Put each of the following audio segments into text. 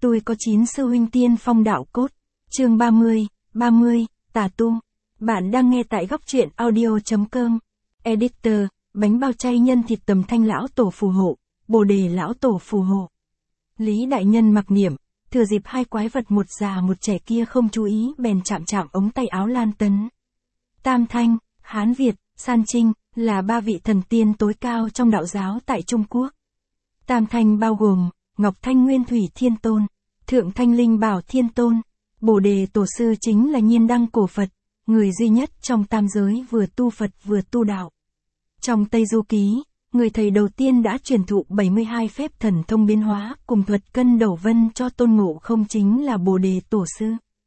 Tôi có 9 sư huynh tiên phong đạo cốt. Chương 30, tà tu. Bạn đang nghe tại góc truyện audio.com. Editor, bánh bao chay nhân thịt Tầm Thanh lão tổ phù hộ, Bồ Đề lão tổ phù hộ. Lý đại nhân mặc niệm, thừa dịp hai quái vật một già một trẻ kia không chú ý bèn chạm ống tay áo Lan Tấn. Tam Thanh, Hán Việt, San Trinh, là ba vị thần tiên tối cao trong đạo giáo tại Trung Quốc. Tam Thanh bao gồm, Ngọc Thanh Nguyên Thủy Thiên Tôn, Thượng Thanh Linh Bảo Thiên Tôn, Bồ Đề Tổ Sư chính là Nhiên Đăng Cổ Phật, người duy nhất trong tam giới vừa tu Phật vừa tu đạo. Trong Tây Du Ký, người thầy đầu tiên đã truyền thụ 72 phép thần thông biến hóa cùng thuật cân đầu vân cho Tôn Ngộ Không chính là Bồ Đề Tổ Sư.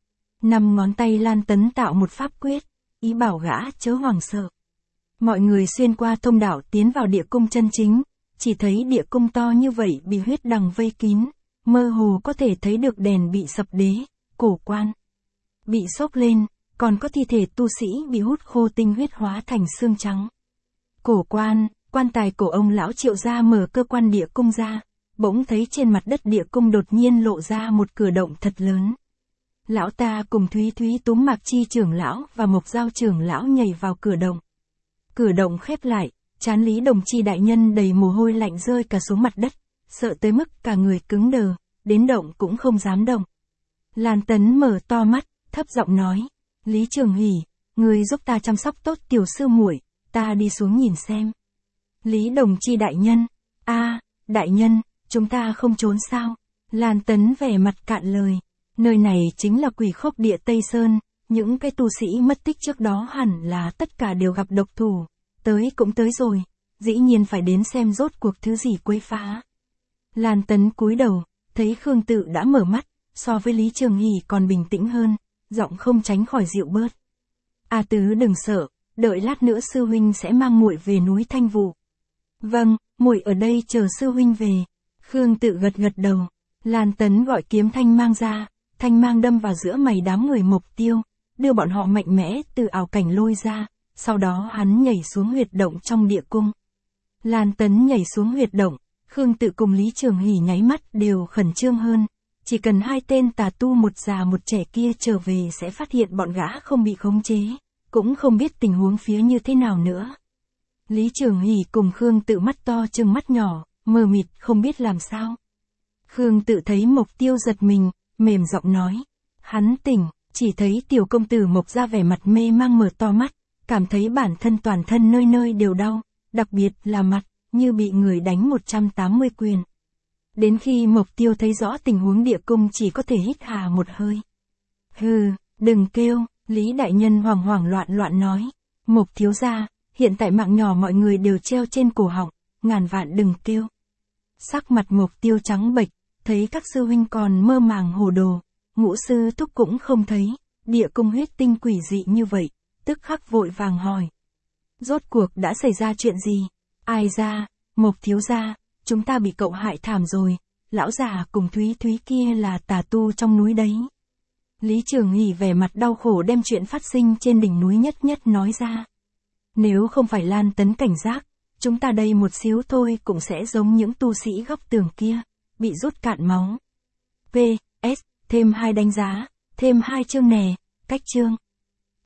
5 ngón tay Lan Tấn tạo một pháp quyết, ý bảo gã chớ hoảng sợ. Mọi người xuyên qua thông đạo tiến vào địa cung chân chính, chỉ thấy địa cung to như vậy bị huyết đằng vây kín, mơ hồ có thể thấy được đèn bị sập đế, cổ quan bị xốc lên, còn có thi thể tu sĩ bị hút khô tinh huyết hóa thành xương trắng. Cổ quan, quan tài cổ ông lão Triệu gia mở cơ quan địa cung ra, bỗng thấy trên mặt đất địa cung đột nhiên lộ ra một cửa động thật lớn. Lão ta cùng Thúy Túm Mạc Chi trưởng lão và Mộc Giao trưởng lão nhảy vào cửa động. Cửa động khép lại, trán Lý Đồng Chi đại nhân đầy mồ hôi lạnh rơi cả xuống mặt đất, sợ tới mức cả người cứng đờ, đến động cũng không dám động. Lan Tấn mở to mắt, thấp giọng nói, Lý Trường Hỷ, người giúp ta chăm sóc tốt tiểu sư muội, ta đi xuống nhìn xem. Lý Đồng Chi đại nhân, đại nhân, chúng ta không trốn sao? Lan Tấn vẻ mặt cạn lời, nơi này chính là Quỷ Khốc Địa Tây Sơn, những cái tu sĩ mất tích trước đó hẳn là tất cả đều gặp độc thủ, tới cũng tới rồi, dĩ nhiên phải đến xem rốt cuộc thứ gì quấy phá. Lan Tấn cúi đầu, thấy Khương Tự đã mở mắt, so với Lý Trường Hỷ còn bình tĩnh hơn, giọng không tránh khỏi dịu bớt. A Tứ đừng sợ, đợi lát nữa sư huynh sẽ mang muội về núi Thanh Vụ. Vâng, muội ở đây chờ sư huynh về. Khương Tự gật đầu. Lan Tấn gọi kiếm thanh mang ra, thanh mang đâm vào giữa mày đám người Mộc Tiêu, đưa bọn họ mạnh mẽ từ ảo cảnh lôi ra, sau đó hắn nhảy xuống huyệt động trong địa cung. Lan Tấn nhảy xuống huyệt động, Khương Tự cùng Lý Trường Hỷ nháy mắt đều khẩn trương hơn, chỉ cần hai tên tà tu một già một trẻ kia trở về sẽ phát hiện bọn gã không bị khống chế, cũng không biết tình huống phía như thế nào nữa. Lý Trường Hỷ cùng Khương Tự mắt to trừng mắt nhỏ, mờ mịt không biết làm sao. Khương Tự thấy Mộc Tiêu giật mình, mềm giọng nói, hắn tỉnh, chỉ thấy tiểu công tử Mộc ra vẻ mặt mê mang mở to mắt, cảm thấy bản thân toàn thân nơi nơi đều đau, đặc biệt là mặt, như bị người đánh 180 quyền. Đến khi Mộc Tiêu thấy rõ tình huống địa cung chỉ có thể hít hà một hơi. Hừ, đừng kêu, Lý đại nhân hoảng loạn nói. Mộc thiếu gia, hiện tại mạng nhỏ mọi người đều treo trên cổ họng, ngàn vạn đừng kêu. Sắc mặt Mộc Tiêu trắng bệch, thấy các sư huynh còn mơ màng hồ đồ, Ngũ sư thúc cũng không thấy, địa cung huyết tinh quỷ dị như vậy, tức khắc vội vàng hỏi. Rốt cuộc đã xảy ra chuyện gì? Ai ra, Mộc thiếu gia, chúng ta bị cậu hại thảm rồi, lão già cùng Thúy kia là tà tu trong núi đấy. Lý Trường Hỷ vẻ mặt đau khổ đem chuyện phát sinh trên đỉnh núi nhất nói ra. Nếu không phải Lan Tấn cảnh giác, chúng ta đây một xíu thôi cũng sẽ giống những tu sĩ góc tường kia, bị rút cạn máu. PS, thêm 2 đánh giá, thêm 2 chương nè, cách chương.